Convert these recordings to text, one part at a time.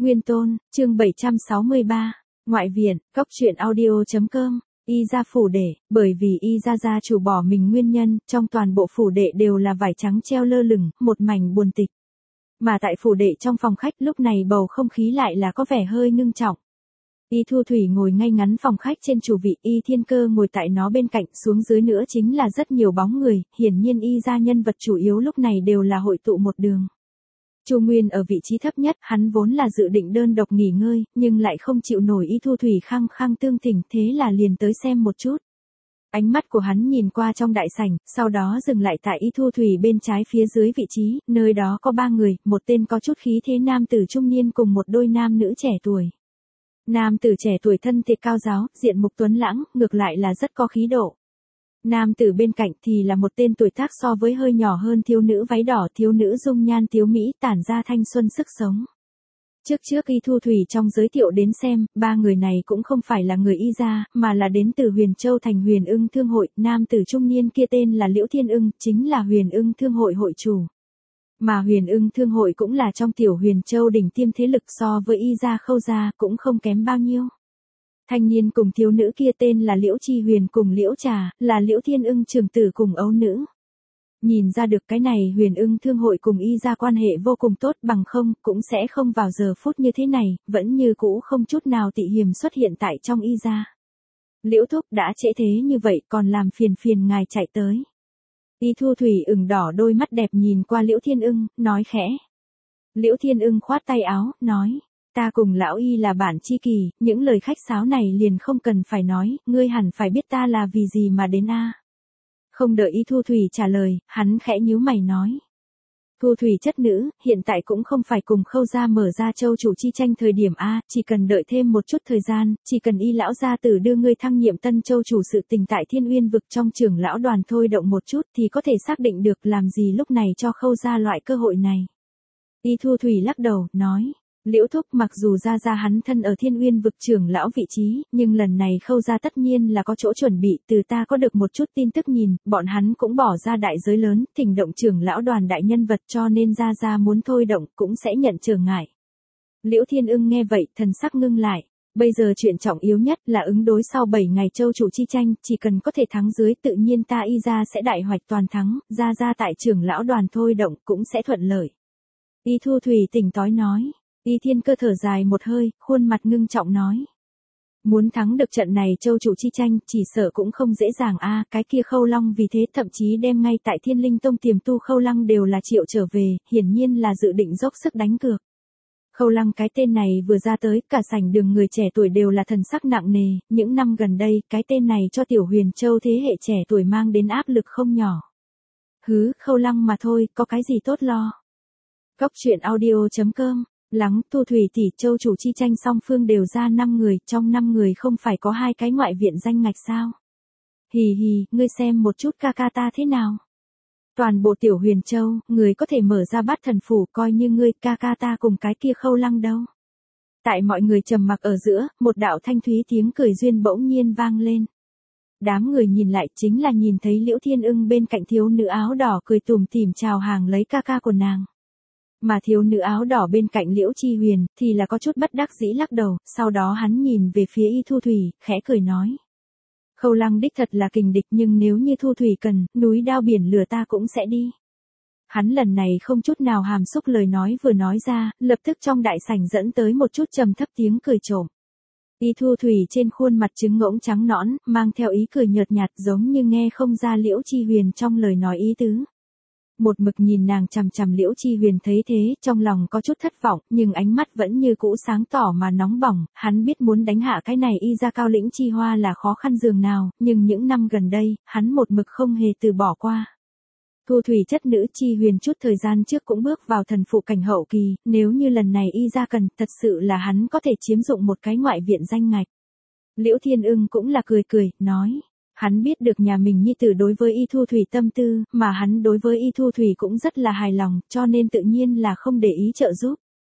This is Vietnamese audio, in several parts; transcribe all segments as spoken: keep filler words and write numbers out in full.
Nguyên Tôn, chương bảy trăm sáu mươi ba, Ngoại viện, cốc truyện audio.com, Y gia phủ đệ, bởi vì Y gia gia chủ bỏ mình nguyên nhân, trong toàn bộ phủ đệ đều là vải trắng treo lơ lửng, một mảnh buồn tịch. Mà tại phủ đệ trong phòng khách lúc này bầu không khí lại là có vẻ hơi ngưng trọng. Y Thu Thủy ngồi ngay ngắn phòng khách trên chủ vị, Y Thiên Cơ ngồi tại nó bên cạnh, xuống dưới nữa chính là rất nhiều bóng người, hiển nhiên Y gia nhân vật chủ yếu lúc này đều là hội tụ một đường. Chu Nguyên ở vị trí thấp nhất, hắn vốn là dự định đơn độc nghỉ ngơi, nhưng lại không chịu nổi Y Thu Thủy khăng khăng tương thỉnh, thế là liền tới xem một chút. Ánh mắt của hắn nhìn qua trong đại sảnh, sau đó dừng lại tại Y Thu Thủy bên trái phía dưới vị trí, nơi đó có ba người, một tên có chút khí thế nam tử trung niên cùng một đôi nam nữ trẻ tuổi. Nam tử trẻ tuổi thân thiệt cao giáo, diện mục tuấn lãng, ngược lại là rất có khí độ. Nam tử bên cạnh thì là một tên tuổi tác so với hơi nhỏ hơn thiếu nữ váy đỏ, thiếu nữ dung nhan tiếu mỹ tản ra thanh xuân sức sống. Trước trước Y Thu Thủy trong giới thiệu đến xem, ba người này cũng không phải là người Y gia, mà là đến từ Huyền Châu thành Huyền Ưng Thương hội, nam tử trung niên kia tên là Liễu Thiên Ưng, chính là Huyền Ưng Thương hội hội chủ. Mà Huyền Ưng Thương hội cũng là trong tiểu Huyền Châu đỉnh tiêm thế lực, so với Y gia Khâu gia cũng không kém bao nhiêu. Thanh niên cùng thiếu nữ kia tên là Liễu Chi Huyền cùng Liễu Trà, là Liễu Thiên Ưng trưởng tử cùng ấu nữ. Nhìn ra được cái này Huyền Ưng Thương hội cùng Y gia quan hệ vô cùng tốt, bằng không cũng sẽ không vào giờ phút như thế này, vẫn như cũ không chút nào tị hiềm xuất hiện tại trong Y gia. Liễu thúc đã trễ thế như vậy còn làm phiền phiền ngài chạy tới. Y Thu Thủy ửng đỏ đôi mắt đẹp nhìn qua Liễu Thiên Ưng, nói khẽ. Liễu Thiên Ưng khoát tay áo, nói. Ta cùng lão Y là bạn tri kỷ, những lời khách sáo này liền không cần phải nói, ngươi hẳn phải biết ta là vì gì mà đến a. Không đợi Y Thu Thủy trả lời, hắn khẽ nhíu mày nói. Thu Thủy chất nữ, hiện tại cũng không phải cùng Khâu gia mở ra châu chủ chi tranh thời điểm a, chỉ cần đợi thêm một chút thời gian, chỉ cần Y lão gia tử đưa ngươi thăng nhiệm tân châu chủ sự tình tại Thiên Uyên vực trong trưởng lão đoàn thôi động một chút thì có thể xác định được làm gì lúc này cho Khâu gia loại cơ hội này. Y Thu Thủy lắc đầu, nói. Liễu thúc mặc dù ra ra hắn thân ở Thiên Uyên vực trưởng lão vị trí, nhưng lần này Khâu gia tất nhiên là có chỗ chuẩn bị, từ ta có được một chút tin tức nhìn, bọn hắn cũng bỏ ra đại giới lớn, thỉnh động trưởng lão đoàn đại nhân vật, cho nên ra ra muốn thôi động cũng sẽ nhận trở ngại. Liễu Thiên Ưng nghe vậy, thần sắc ngưng lại. Bây giờ chuyện trọng yếu nhất là ứng đối sau bảy ngày châu chủ chi tranh, chỉ cần có thể thắng dưới tự nhiên ta Y gia sẽ đại hoạch toàn thắng, ra ra tại trưởng lão đoàn thôi động cũng sẽ thuận lợi. Y Thu Thủy tỉnh táo nói. Y Thiên Cơ thở dài một hơi, khuôn mặt ngưng trọng nói. Muốn thắng được trận này châu chủ chi tranh, chỉ sợ cũng không dễ dàng a, cái kia Khâu Long vì thế thậm chí đem ngay tại Thiên Linh Tông tiềm tu Khâu Lăng đều là triệu trở về, hiển nhiên là dự định dốc sức đánh cược. Khâu Lăng cái tên này vừa ra tới, cả sảnh đường người trẻ tuổi đều là thần sắc nặng nề, những năm gần đây, cái tên này cho tiểu Huyền Châu thế hệ trẻ tuổi mang đến áp lực không nhỏ. Hứ, Khâu Lăng mà thôi, có cái gì tốt lo. Cốc truyện audio.com. Lắng, Thu Thủy tỷ, châu chủ chi tranh song phương đều ra năm người, trong năm người không phải có hai cái ngoại viện danh ngạch sao? Hì hì, ngươi xem một chút ca ca ta thế nào? Toàn bộ tiểu Huyền Châu, người có thể mở ra bát thần phủ, coi như ngươi, ca ca ta cùng cái kia Khâu Lăng đâu. Tại mọi người trầm mặc ở giữa, một đạo thanh thúy tiếng cười duyên bỗng nhiên vang lên. Đám người nhìn lại chính là nhìn thấy Liễu Thiên Ưng bên cạnh thiếu nữ áo đỏ cười tủm tỉm chào hàng lấy ca ca của nàng. Mà thiếu nữ áo đỏ bên cạnh Liễu Chi Huyền, thì là có chút bất đắc dĩ lắc đầu, sau đó hắn nhìn về phía Y Thu Thủy, khẽ cười nói. Khâu Lăng đích thật là kình địch, nhưng nếu như Thu Thủy cần, núi đao biển lửa ta cũng sẽ đi. Hắn lần này không chút nào hàm xúc lời nói vừa nói ra, lập tức trong đại sảnh dẫn tới một chút trầm thấp tiếng cười trộm. Y Thu Thủy trên khuôn mặt trứng ngỗng trắng nõn, mang theo ý cười nhợt nhạt giống như nghe không ra Liễu Chi Huyền trong lời nói ý tứ. Một mực nhìn nàng chằm chằm Liễu Chi Huyền thấy thế, trong lòng có chút thất vọng, nhưng ánh mắt vẫn như cũ sáng tỏ mà nóng bỏng, hắn biết muốn đánh hạ cái này Y gia cao lĩnh chi hoa là khó khăn dường nào, nhưng những năm gần đây, hắn một mực không hề từ bỏ qua. Thu Thủy chất nữ Chi Huyền chút thời gian trước cũng bước vào thần phụ cảnh hậu kỳ, nếu như lần này Y gia cần, thật sự là hắn có thể chiếm dụng một cái ngoại viện danh ngạch. Liễu Thiên Ưng cũng là cười cười, nói. Hắn biết được nhà mình nhi tử đối với Y Thu Thủy tâm tư, mà hắn đối với Y Thu Thủy cũng rất là hài lòng, cho nên tự nhiên là không để ý trợ giúp.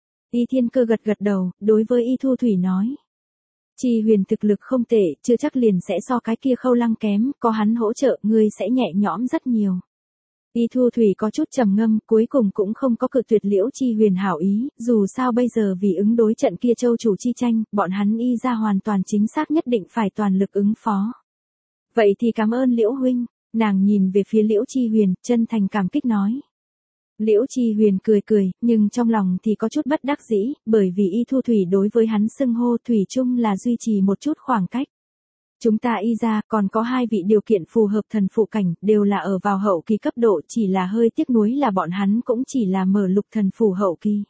Y Thiên Cơ gật gật đầu, đối với Y Thu Thủy nói. Chi Huyền thực lực không tệ, chưa chắc liền sẽ so cái kia Khâu Lăng kém, có hắn hỗ trợ, ngươi sẽ nhẹ nhõm rất nhiều. Y Thu Thủy có chút trầm ngâm, cuối cùng cũng không có cự tuyệt Liễu Chi Huyền hảo ý, dù sao bây giờ vì ứng đối trận kia châu chủ chi tranh, bọn hắn Y ra hoàn toàn chính xác nhất định phải toàn lực ứng phó. Vậy thì cảm ơn Liễu huynh, nàng nhìn về phía Liễu Chi Huyền, chân thành cảm kích nói. Liễu Chi Huyền cười cười, nhưng trong lòng thì có chút bất đắc dĩ, bởi vì Y Thu Thủy đối với hắn xưng hô thủy chung là duy trì một chút khoảng cách. Chúng ta Y ra còn có hai vị điều kiện phù hợp thần phụ cảnh, đều là ở vào hậu kỳ cấp độ, chỉ là hơi tiếc nuối là bọn hắn cũng chỉ là mở lục thần phù hậu kỳ.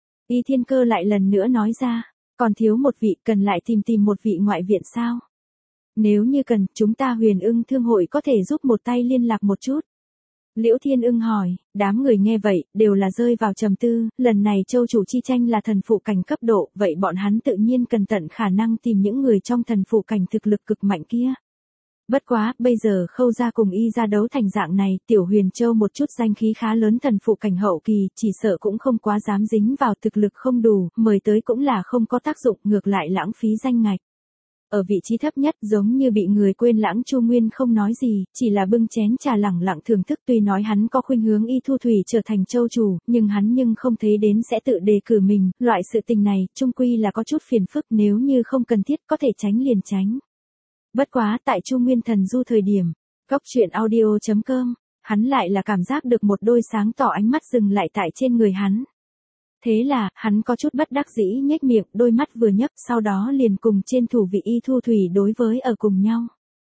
Y Thiên Cơ lại lần nữa nói ra, còn thiếu một vị, cần lại tìm tìm một vị ngoại viện sao? Nếu như cần, chúng ta Huyền Ưng Thương hội có thể giúp một tay liên lạc một chút. Liễu Thiên Ưng hỏi, đám người nghe vậy, đều là rơi vào trầm tư, lần này châu chủ chi tranh là thần phụ cảnh cấp độ, vậy bọn hắn tự nhiên cần tận khả năng tìm những người trong thần phụ cảnh thực lực cực mạnh kia. Bất quá, bây giờ Khâu gia cùng Y ra đấu thành dạng này, Tiểu Huyền Châu một chút danh khí khá lớn thần phụ cảnh hậu kỳ, chỉ sợ cũng không quá dám dính vào thực lực không đủ, mời tới cũng là không có tác dụng, ngược lại lãng phí danh ngạch. Ở vị trí thấp nhất giống như bị người quên lãng Chu Nguyên không nói gì, chỉ là bưng chén trà lẳng lặng thưởng thức, tuy nói hắn có khuynh hướng Y Thu Thủy trở thành châu chủ, nhưng hắn nhưng không thấy đến sẽ tự đề cử mình, loại sự tình này, chung quy là có chút phiền phức, nếu như không cần thiết có thể tránh liền tránh. Bất quá tại Chu Nguyên thần du thời điểm, góc truyện audio chấm com, hắn lại là cảm giác được một đôi sáng tỏ ánh mắt dừng lại tại trên người hắn. Thế là, hắn có chút bất đắc dĩ nhếch miệng, đôi mắt vừa nhấp, sau đó liền cùng trên thủ vị Y Thu Thủy đối với ở cùng nhau.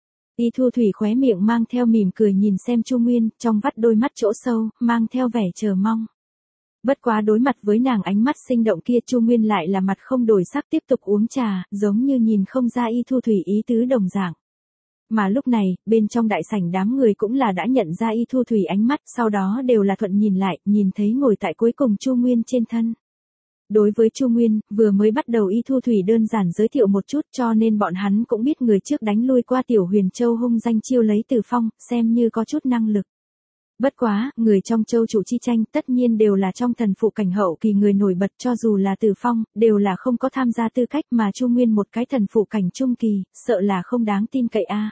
Y Thu Thủy khóe miệng mang theo mỉm cười nhìn xem Chu Nguyên, trong vắt đôi mắt chỗ sâu, mang theo vẻ chờ mong. Bất quá đối mặt với nàng ánh mắt sinh động kia, Chu Nguyên lại là mặt không đổi sắc tiếp tục uống trà, giống như nhìn không ra Y Thu Thủy ý tứ đồng dạng. Mà lúc này, bên trong đại sảnh đám người cũng là đã nhận ra Y Thu Thủy ánh mắt, sau đó đều là thuận nhìn lại, nhìn thấy ngồi tại cuối cùng Chu Nguyên trên thân. Đối với Chu Nguyên, vừa mới bắt đầu Y Thu Thủy đơn giản giới thiệu một chút, cho nên bọn hắn cũng biết người trước đánh lui qua Tiểu Huyền Châu hung danh chiêu lấy Từ Phong, xem như có chút năng lực. Bất quá, người trong châu chủ chi tranh tất nhiên đều là trong thần phụ cảnh hậu kỳ người nổi bật, cho dù là Từ Phong, đều là không có tham gia tư cách, mà Chu Nguyên một cái thần phụ cảnh trung kỳ, sợ là không đáng tin cậy a.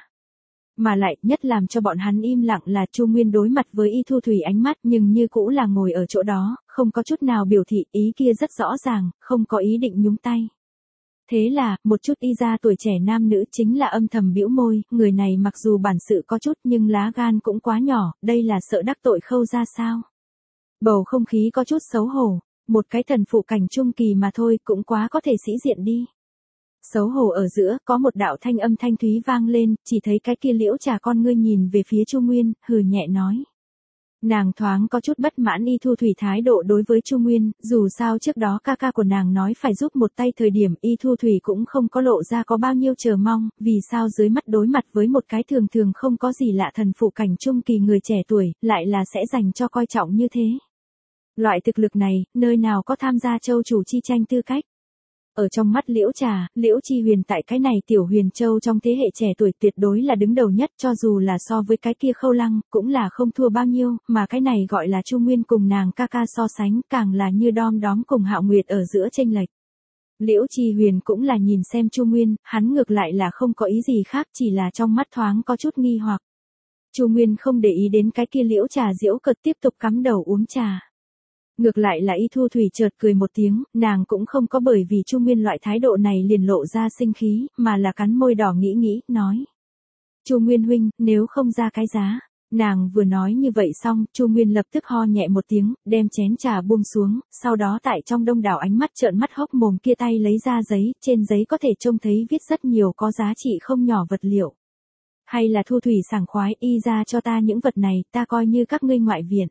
Mà lại, nhất làm cho bọn hắn im lặng là Chu Nguyên đối mặt với Y Thu Thủy ánh mắt, nhưng như cũ là ngồi ở chỗ đó, không có chút nào biểu thị, ý kia rất rõ ràng, không có ý định nhúng tay. Thế là, một chút Y ra tuổi trẻ nam nữ chính là âm thầm bĩu môi, người này mặc dù bản sự có chút nhưng lá gan cũng quá nhỏ, đây là sợ đắc tội Khâu ra sao? Bầu không khí có chút xấu hổ, một cái thần phụ cảnh trung kỳ mà thôi cũng quá có thể sĩ diện đi. Xấu hổ ở giữa, có một đạo thanh âm thanh thúy vang lên, chỉ thấy cái kia Liễu Trà con ngươi nhìn về phía Chu Nguyên, hừ nhẹ nói. Nàng thoáng có chút bất mãn Y Thu Thủy thái độ đối với Chu Nguyên, dù sao trước đó ca ca của nàng nói phải giúp một tay thời điểm Y Thu Thủy cũng không có lộ ra có bao nhiêu chờ mong, vì sao dưới mắt đối mặt với một cái thường thường không có gì lạ thần phụ cảnh trung kỳ người trẻ tuổi, lại là sẽ dành cho coi trọng như thế. Loại thực lực này, nơi nào có tham gia châu chủ chi tranh tư cách. Ở trong mắt Liễu Trà, Liễu Chi Huyền tại cái này Tiểu Huyền Châu trong thế hệ trẻ tuổi tuyệt đối là đứng đầu nhất, cho dù là so với cái kia Khâu Lăng, cũng là không thua bao nhiêu, mà cái này gọi là Chu Nguyên cùng nàng ca ca so sánh, càng là như đom đóm cùng Hạo Nguyệt ở giữa chênh lệch. Liễu Chi Huyền cũng là nhìn xem Chu Nguyên, hắn ngược lại là không có ý gì khác, chỉ là trong mắt thoáng có chút nghi hoặc. Chu Nguyên không để ý đến cái kia Liễu Trà giễu cợt tiếp tục cắm đầu uống trà. Ngược lại là Y Thu Thủy chợt cười một tiếng, nàng cũng không có bởi vì Chu Nguyên loại thái độ này liền lộ ra sinh khí, mà là cắn môi đỏ nghĩ nghĩ, nói. Chu Nguyên huynh, nếu không ra cái giá. Nàng vừa nói như vậy xong, Chu Nguyên lập tức ho nhẹ một tiếng, đem chén trà buông xuống, sau đó tại trong đông đảo ánh mắt trợn mắt hốc mồm kia tay lấy ra giấy, trên giấy có thể trông thấy viết rất nhiều có giá trị không nhỏ vật liệu. Hay là Thu Thủy sảng khoái, Y ra cho ta những vật này, ta coi như các ngươi ngoại viện.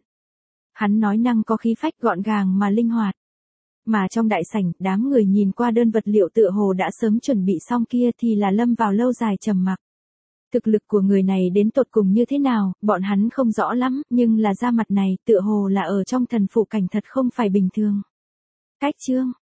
Hắn nói năng có khí phách gọn gàng mà linh hoạt. Mà trong đại sảnh, đám người nhìn qua đơn vật liệu tựa hồ đã sớm chuẩn bị xong kia thì là lâm vào lâu dài trầm mặc. Thực lực của người này đến tột cùng như thế nào, bọn hắn không rõ lắm, nhưng là da mặt này tựa hồ là ở trong thần phụ cảnh thật không phải bình thường. Cách chương,